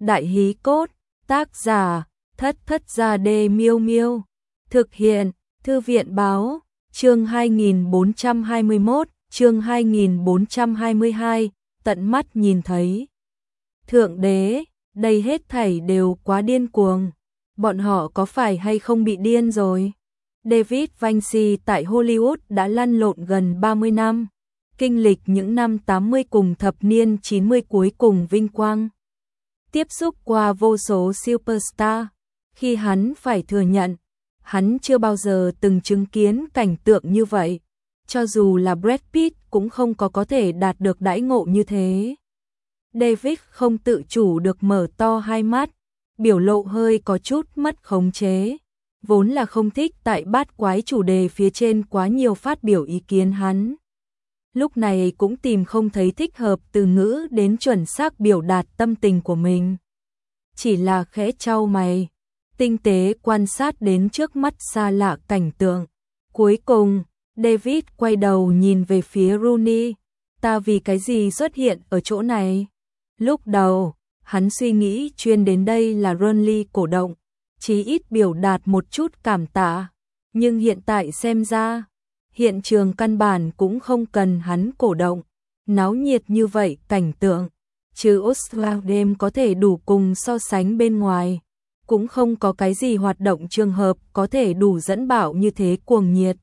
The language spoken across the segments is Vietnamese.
Đại hí cốt, tác giả, Thất Thất Gia Đê Miêu Miêu. Thực hiện, Thư viện báo, chương 2421, chương 2422, tận mắt nhìn thấy. Thượng đế, đây hết thảy đều quá điên cuồng. Bọn họ có phải hay không bị điên rồi? David Vinci tại Hollywood đã lăn lộn gần 30 năm, kinh lịch những năm 80 cùng thập niên 90 cuối cùng vinh quang. Tiếp xúc qua vô số superstar, khi hắn phải thừa nhận, hắn chưa bao giờ từng chứng kiến cảnh tượng như vậy. Cho dù là Brad Pitt cũng không có thể đạt được đãi ngộ như thế. David không tự chủ được mở to hai mắt, biểu lộ hơi có chút mất khống chế. Vốn là không thích tại bát quái chủ đề phía trên quá nhiều phát biểu ý kiến hắn. Lúc này cũng tìm không thấy thích hợp từ ngữ đến chuẩn xác biểu đạt tâm tình của mình. Chỉ là khẽ chau mày, tinh tế quan sát đến trước mắt xa lạ cảnh tượng. Cuối cùng, David quay đầu nhìn về phía Rooney. Ta vì cái gì xuất hiện ở chỗ này? Lúc đầu, hắn suy nghĩ chuyên đến đây là Rooney cổ động, chí ít biểu đạt một chút cảm tạ. Nhưng hiện tại xem ra, hiện trường căn bản cũng không cần hắn cổ động. Náo nhiệt như vậy cảnh tượng, chứ Australian có thể đủ cùng so sánh bên ngoài. Cũng không có cái gì hoạt động trường hợp có thể đủ dẫn bảo như thế cuồng nhiệt.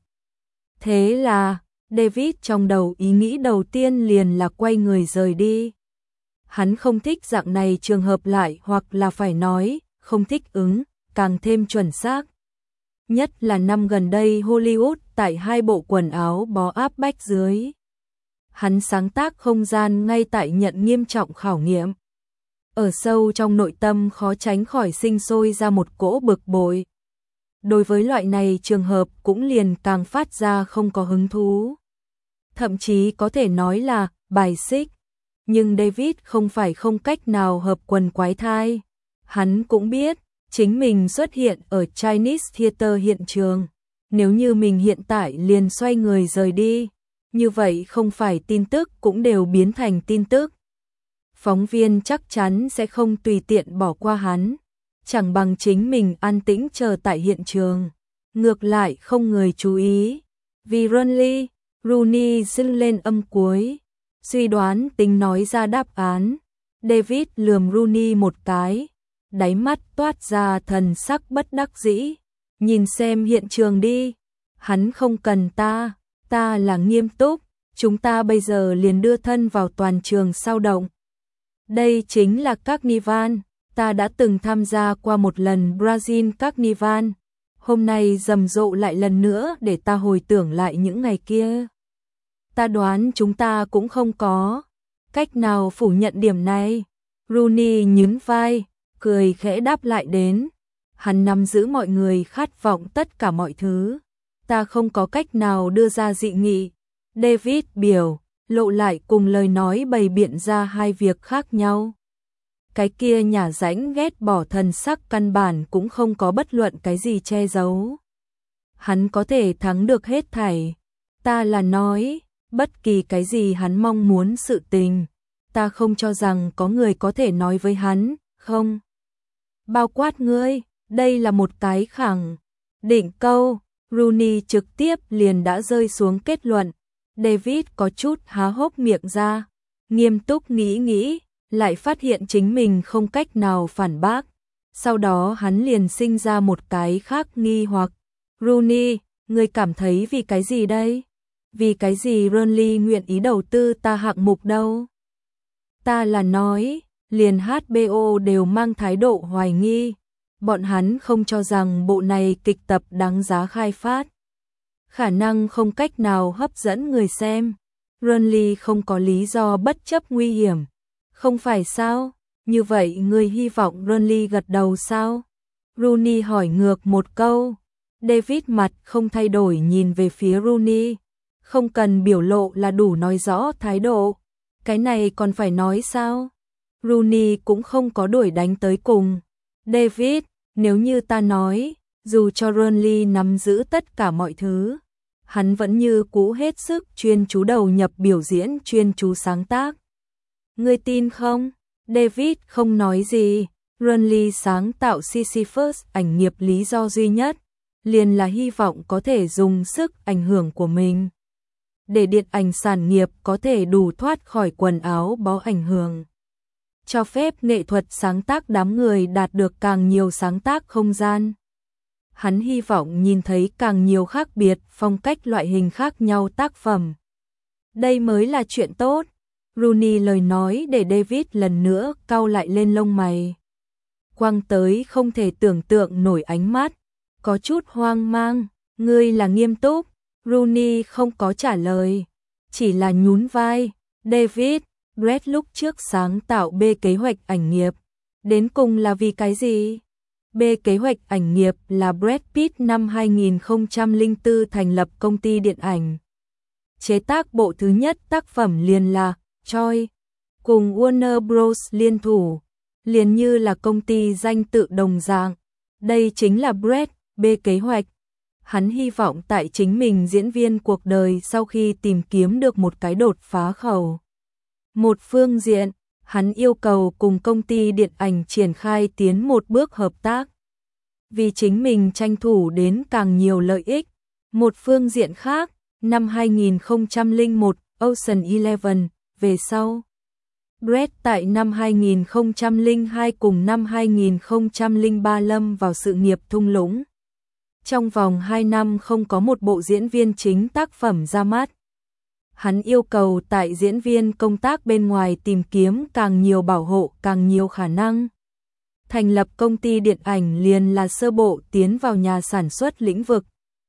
Thế là, David trong đầu ý nghĩ đầu tiên liền là quay người rời đi. Hắn không thích dạng này trường hợp lại, hoặc là phải nói, không thích ứng, càng thêm chuẩn xác. Nhất là năm gần đây Hollywood tại hai bộ quần áo bó áp bách dưới. Hắn sáng tác không gian ngay tại nhận nghiêm trọng khảo nghiệm. Ở sâu trong nội tâm khó tránh khỏi sinh sôi ra một cỗ bực bội. Đối với loại này trường hợp cũng liền càng phát ra không có hứng thú. Thậm chí có thể nói là bài xích. Nhưng David không phải không cách nào hợp quần quái thai. Hắn cũng biết, chính mình xuất hiện ở Chinese Theater hiện trường. Nếu như mình hiện tại liền xoay người rời đi, như vậy không phải tin tức cũng đều biến thành tin tức. Phóng viên chắc chắn sẽ không tùy tiện bỏ qua hắn, chẳng bằng chính mình an tĩnh chờ tại hiện trường. Ngược lại không người chú ý, vì Rooney dưng lên âm cuối, suy đoán tính nói ra đáp án. David lườm Rooney một cái, đáy mắt toát ra thần sắc bất đắc dĩ. Nhìn xem hiện trường đi, hắn không cần ta là nghiêm túc, chúng ta bây giờ liền đưa thân vào toàn trường sao động. Đây chính là Carnival, ta đã từng tham gia qua một lần Brazil Carnival, hôm nay rầm rộ lại lần nữa để ta hồi tưởng lại những ngày kia. Ta đoán chúng ta cũng không có cách nào phủ nhận điểm này. Rooney nhún vai, cười khẽ đáp lại đến. Hắn nắm giữ mọi người khát vọng tất cả mọi thứ. Ta không có cách nào đưa ra dị nghị. David biểu lộ lại cùng lời nói bày biện ra hai việc khác nhau. Cái kia nhả rãnh ghét bỏ thần sắc căn bản cũng không có bất luận cái gì che giấu. Hắn có thể thắng được hết thảy. Ta là nói, bất kỳ cái gì hắn mong muốn sự tình. Ta không cho rằng có người có thể nói với hắn, không. Bao quát ngươi, đây là một cái khẳng định câu. Rooney trực tiếp liền đã rơi xuống kết luận. David có chút há hốc miệng ra, nghiêm túc nghĩ, lại phát hiện chính mình không cách nào phản bác. Sau đó hắn liền sinh ra một cái khác nghi hoặc. Rooney, ngươi cảm thấy vì cái gì đây? Vì cái gì Rooney nguyện ý đầu tư ta hạng mục đâu? Ta là nói, liền HBO đều mang thái độ hoài nghi. Bọn hắn không cho rằng bộ này kịch tập đáng giá khai phát. Khả năng không cách nào hấp dẫn người xem. Rooney không có lý do bất chấp nguy hiểm. Không phải sao? Như vậy người hy vọng Rooney gật đầu sao? Rooney hỏi ngược một câu. David mặt không thay đổi nhìn về phía Rooney. Không cần biểu lộ là đủ nói rõ thái độ. Cái này còn phải nói sao? Rooney cũng không có đuổi đánh tới cùng. David, nếu như ta nói, dù cho Rooney nắm giữ tất cả mọi thứ, hắn vẫn như cũ hết sức chuyên chú đầu nhập biểu diễn, chuyên chú sáng tác. Ngươi tin không? David không nói gì. Burnley sáng tạo Sisyphus ảnh nghiệp lý do duy nhất liền là hy vọng có thể dùng sức ảnh hưởng của mình để điện ảnh sản nghiệp có thể đủ thoát khỏi quần áo bó ảnh hưởng, cho phép nghệ thuật sáng tác đám người đạt được càng nhiều sáng tác không gian. Hắn hy vọng nhìn thấy càng nhiều khác biệt phong cách loại hình khác nhau tác phẩm. Đây mới là chuyện tốt. Rooney lời nói để David lần nữa cau lại lên lông mày. Quang tới không thể tưởng tượng nổi ánh mắt, có chút hoang mang. Ngươi là nghiêm túc? Rooney không có trả lời, chỉ là nhún vai. David, Brett lúc trước sáng tạo B kế hoạch ảnh nghiệp, đến cùng là vì cái gì? B kế hoạch ảnh nghiệp là Brad Pitt năm 2004 thành lập công ty điện ảnh. Chế tác bộ thứ nhất tác phẩm liền là Troy, cùng Warner Bros liên thủ, liền như là công ty danh tự đồng dạng. Đây chính là Brad B kế hoạch. Hắn hy vọng tại chính mình diễn viên cuộc đời sau khi tìm kiếm được một cái đột phá khẩu. Một phương diện, hắn yêu cầu cùng công ty điện ảnh triển khai tiến một bước hợp tác, vì chính mình tranh thủ đến càng nhiều lợi ích. Một phương diện khác, năm 2001, Ocean Eleven, về sau, Brett tại năm 2002 cùng năm 2003 lâm vào sự nghiệp thung lũng. Trong vòng 2 năm không có một bộ diễn viên chính tác phẩm ra mắt. Hắn yêu cầu tại diễn viên công tác bên ngoài tìm kiếm càng nhiều bảo hộ, càng nhiều khả năng. Thành lập công ty điện ảnh liền là sơ bộ tiến vào nhà sản xuất lĩnh vực.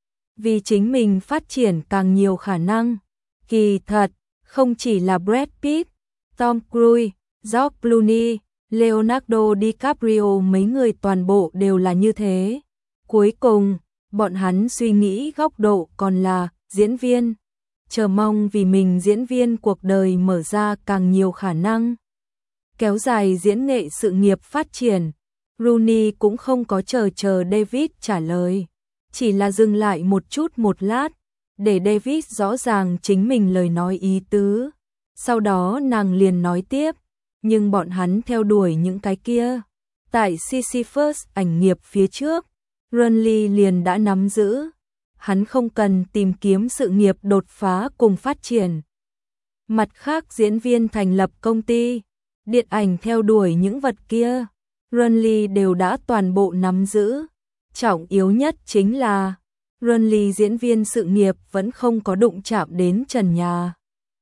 Vì chính mình phát triển càng nhiều khả năng. Kỳ thật, không chỉ là Brad Pitt, Tom Cruise, George Clooney, Leonardo DiCaprio mấy người toàn bộ đều là như thế. Cuối cùng, bọn hắn suy nghĩ góc độ còn là diễn viên, chờ mong vì mình diễn viên cuộc đời mở ra càng nhiều khả năng, kéo dài diễn nghệ sự nghiệp phát triển. Rooney cũng không có chờ David trả lời, chỉ là dừng lại một chút một lát, để David rõ ràng chính mình lời nói ý tứ. Sau đó nàng liền nói tiếp, nhưng bọn hắn theo đuổi những cái kia. Tại Sisyphus ảnh nghiệp phía trước, Burnley liền đã nắm giữ. Hắn không cần tìm kiếm sự nghiệp đột phá cùng phát triển. Mặt khác diễn viên thành lập công ty, điện ảnh theo đuổi những vật kia, Burnley đều đã toàn bộ nắm giữ. Trọng yếu nhất chính là, Burnley diễn viên sự nghiệp vẫn không có đụng chạm đến trần nhà.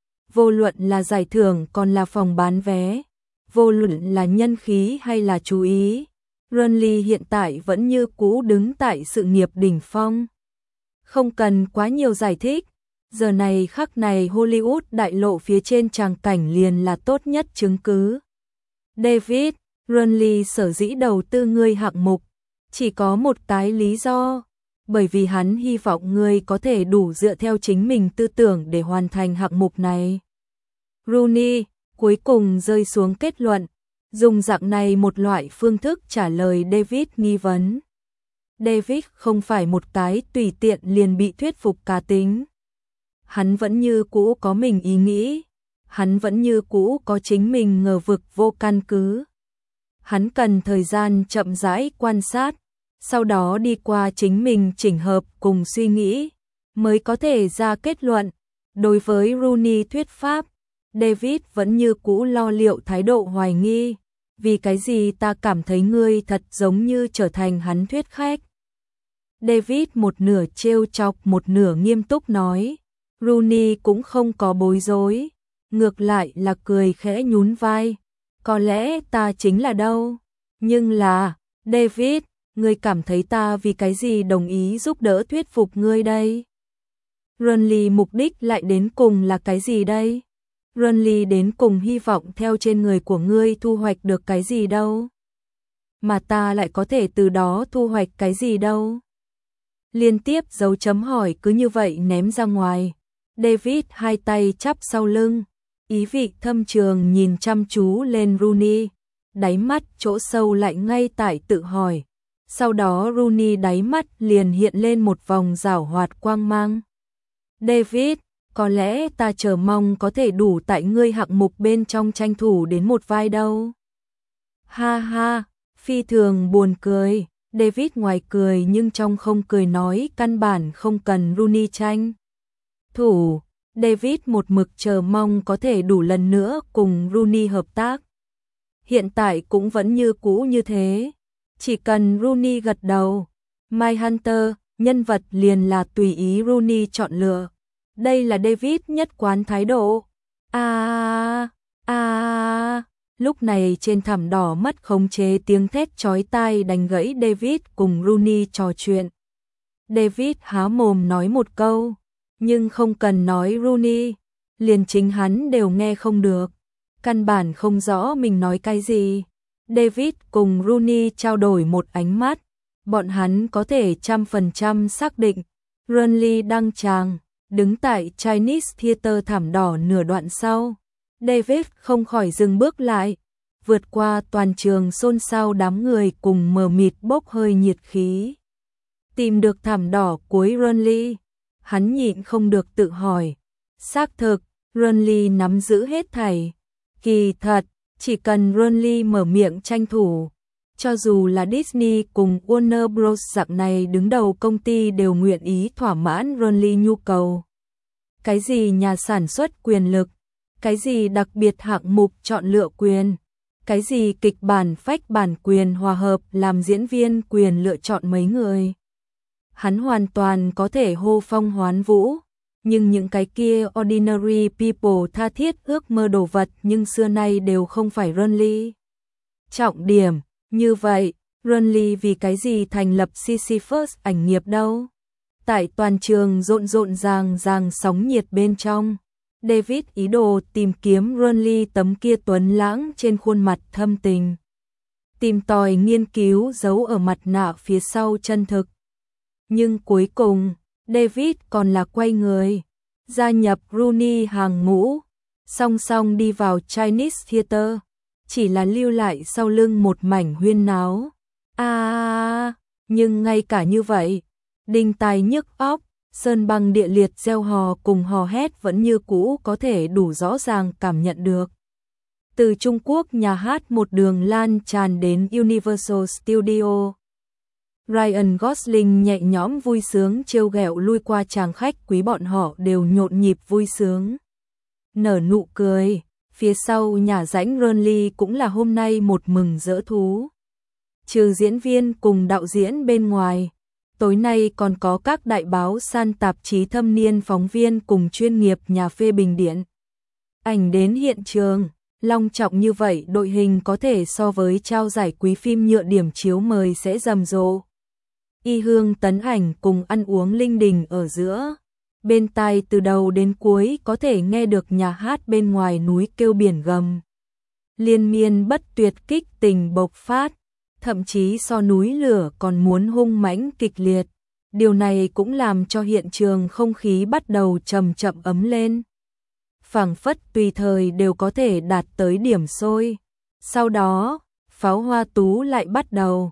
Vô luận là giải thưởng còn là phòng bán vé, vô luận là nhân khí hay là chú ý, Burnley hiện tại vẫn như cũ đứng tại sự nghiệp đỉnh phong. Không cần quá nhiều giải thích, giờ này khắc này Hollywood đại lộ phía trên tràng cảnh liền là tốt nhất chứng cứ. David, Burnley sở dĩ đầu tư ngươi hạng mục, chỉ có một cái lý do, bởi vì hắn hy vọng ngươi có thể đủ dựa theo chính mình tư tưởng để hoàn thành hạng mục này. Rooney cuối cùng rơi xuống kết luận, dùng dạng này một loại phương thức trả lời David nghi vấn. David không phải một cái tùy tiện liền bị thuyết phục cá tính. Hắn vẫn như cũ có mình ý nghĩ, hắn vẫn như cũ có chính mình ngờ vực vô căn cứ. Hắn cần thời gian chậm rãi quan sát, sau đó đi qua chính mình chỉnh hợp cùng suy nghĩ, mới có thể ra kết luận. Đối với Rooney thuyết pháp, David vẫn như cũ lo liệu thái độ hoài nghi. Vì cái gì ta cảm thấy ngươi thật giống như trở thành hắn thuyết khách. David một nửa trêu chọc một nửa nghiêm túc nói. Rooney cũng không có bối rối, ngược lại là cười khẽ nhún vai. Có lẽ ta chính là đâu, nhưng là, David, ngươi cảm thấy ta vì cái gì đồng ý giúp đỡ thuyết phục ngươi đây? Rooney mục đích lại đến cùng là cái gì đây? Rooney đến cùng hy vọng theo trên người của ngươi thu hoạch được cái gì đâu? Mà ta lại có thể từ đó thu hoạch cái gì đâu? Liên tiếp dấu chấm hỏi cứ như vậy ném ra ngoài. David hai tay chắp sau lưng, ý vị thâm trường nhìn chăm chú lên Rooney, đáy mắt chỗ sâu lại ngay tại tự hỏi. Sau đó Rooney đáy mắt liền hiện lên một vòng giảo hoạt quang mang. David, có lẽ ta chờ mong có thể đủ tại ngươi hạng mục bên trong tranh thủ đến một vai đâu. Ha ha, phi thường buồn cười. David ngoài cười nhưng trong không cười nói căn bản không cần Rooney tranh thủ. David một mực chờ mong có thể đủ lần nữa cùng Rooney hợp tác. Hiện tại cũng vẫn như cũ như thế. Chỉ cần Rooney gật đầu, Mindhunter, nhân vật liền là tùy ý Rooney chọn lựa. Đây là David nhất quán thái độ. Lúc này trên thảm đỏ mất khống chế tiếng thét chói tai đánh gãy David cùng Rooney trò chuyện. David há mồm nói một câu, nhưng không cần nói Rooney, liền chính hắn đều nghe không được. Căn bản không rõ mình nói cái gì. David cùng Rooney trao đổi một ánh mắt, bọn hắn có thể 100% xác định Burnley đăng tràng, đứng tại Chinese Theatre thảm đỏ nửa đoạn sau. David không khỏi dừng bước lại, vượt qua toàn trường xôn xao đám người cùng mờ mịt bốc hơi nhiệt khí. Tìm được thảm đỏ cuối Burnley, hắn nhịn không được tự hỏi, xác thực, Burnley nắm giữ hết thảy. Kỳ thật, chỉ cần Burnley mở miệng tranh thủ, cho dù là Disney cùng Warner Bros dạng này đứng đầu công ty đều nguyện ý thỏa mãn Burnley nhu cầu. Cái gì nhà sản xuất quyền lực, cái gì đặc biệt hạng mục chọn lựa quyền, cái gì kịch bản phách bản quyền hòa hợp làm diễn viên quyền lựa chọn mấy người. Hắn hoàn toàn có thể hô phong hoán vũ, nhưng những cái kia ordinary people tha thiết ước mơ đồ vật nhưng xưa nay đều không phải Burnley. Trọng điểm, như vậy, Burnley vì cái gì thành lập Sisyphus ảnh nghiệp đâu? Tại toàn trường rộn rộn ràng sóng nhiệt bên trong, David ý đồ tìm kiếm Burnley tấm kia tuấn lãng trên khuôn mặt thâm tình. Tìm tòi nghiên cứu giấu ở mặt nạ phía sau chân thực. Nhưng cuối cùng, David còn là quay người, gia nhập Rooney hàng ngũ, song song đi vào Chinese Theatre, chỉ là lưu lại sau lưng một mảnh huyên náo. Nhưng ngay cả như vậy, đinh tai nhức óc, sơn băng địa liệt reo hò cùng hò hét vẫn như cũ có thể đủ rõ ràng cảm nhận được. Từ Trung Quốc nhà hát một đường lan tràn đến Universal Studio. Ryan Gosling nhẹ nhõm vui sướng trêu ghẹo lui qua chàng khách quý, bọn họ đều nhộn nhịp vui sướng. Nở nụ cười, phía sau nhà rãnh Burnley cũng là hôm nay một mừng rỡ thú. Trừ diễn viên cùng đạo diễn bên ngoài, tối nay còn có các đại báo san tạp chí thâm niên phóng viên cùng chuyên nghiệp nhà phê bình điện ảnh đến hiện trường. Long trọng như vậy đội hình có thể so với trao giải quý phim nhựa điểm chiếu mời sẽ rầm rộ. Y hương tấn ảnh cùng ăn uống linh đình ở giữa. Bên tai từ đầu đến cuối có thể nghe được nhà hát bên ngoài núi kêu biển gầm. Liên miên bất tuyệt kích tình bộc phát, thậm chí so núi lửa còn muốn hung mãnh kịch liệt. Điều này cũng làm cho hiện trường không khí bắt đầu chậm chậm ấm lên. Phảng phất tùy thời đều có thể đạt tới điểm sôi. Sau đó, pháo hoa tú lại bắt đầu.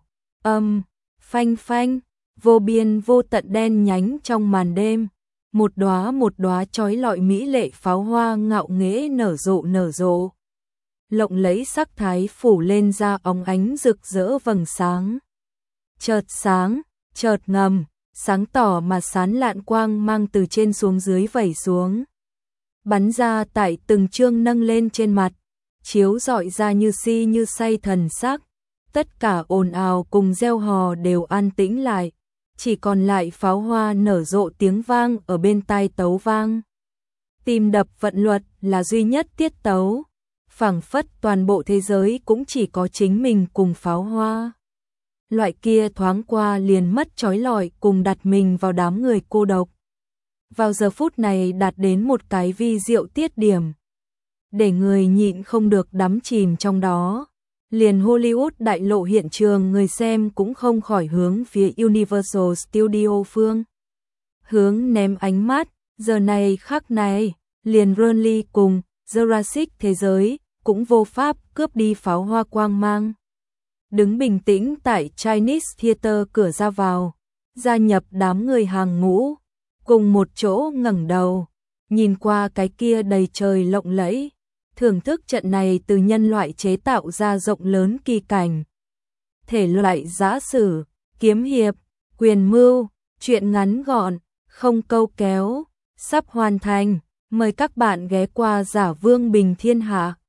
Phanh phanh, vô biên vô tận đen nhánh trong màn đêm. Một đóa chói lọi mỹ lệ pháo hoa ngạo nghễ nở rộ. Lộng lẫy sắc thái phủ lên ra óng ánh rực rỡ vầng sáng. Chợt sáng, chợt ngầm, sáng tỏ mà sán lạn quang mang từ trên xuống dưới vẩy xuống. Bắn ra tại từng chương nâng lên trên mặt, chiếu rọi ra như si như say thần sắc. Tất cả ồn ào cùng reo hò đều an tĩnh lại, chỉ còn lại pháo hoa nở rộ tiếng vang ở bên tai tấu vang. Tim đập vận luật là duy nhất tiết tấu, phảng phất toàn bộ thế giới cũng chỉ có chính mình cùng pháo hoa. Loại kia thoáng qua liền mất trói lọi cùng đặt mình vào đám người cô độc. Vào giờ phút này đạt đến một cái vi diệu tiết điểm, để người nhịn không được đắm chìm trong đó. Liền Hollywood đại lộ hiện trường người xem cũng không khỏi hướng phía Universal Studio phương hướng ném ánh mắt. Giờ này khắc này, liền Burnley cùng Jurassic thế giới cũng vô pháp cướp đi pháo hoa quang mang. Đứng bình tĩnh tại Chinese Theatre cửa ra vào, gia nhập đám người hàng ngũ, cùng một chỗ ngẩng đầu, nhìn qua cái kia đầy trời lộng lẫy, Thưởng thức trận này từ nhân loại chế tạo ra rộng lớn kỳ cảnh. Thể loại giã sử, kiếm hiệp, quyền mưu, truyện ngắn gọn, không câu kéo, sắp hoàn thành. Mời các bạn ghé qua Giả Vương Bình Thiên Hạ.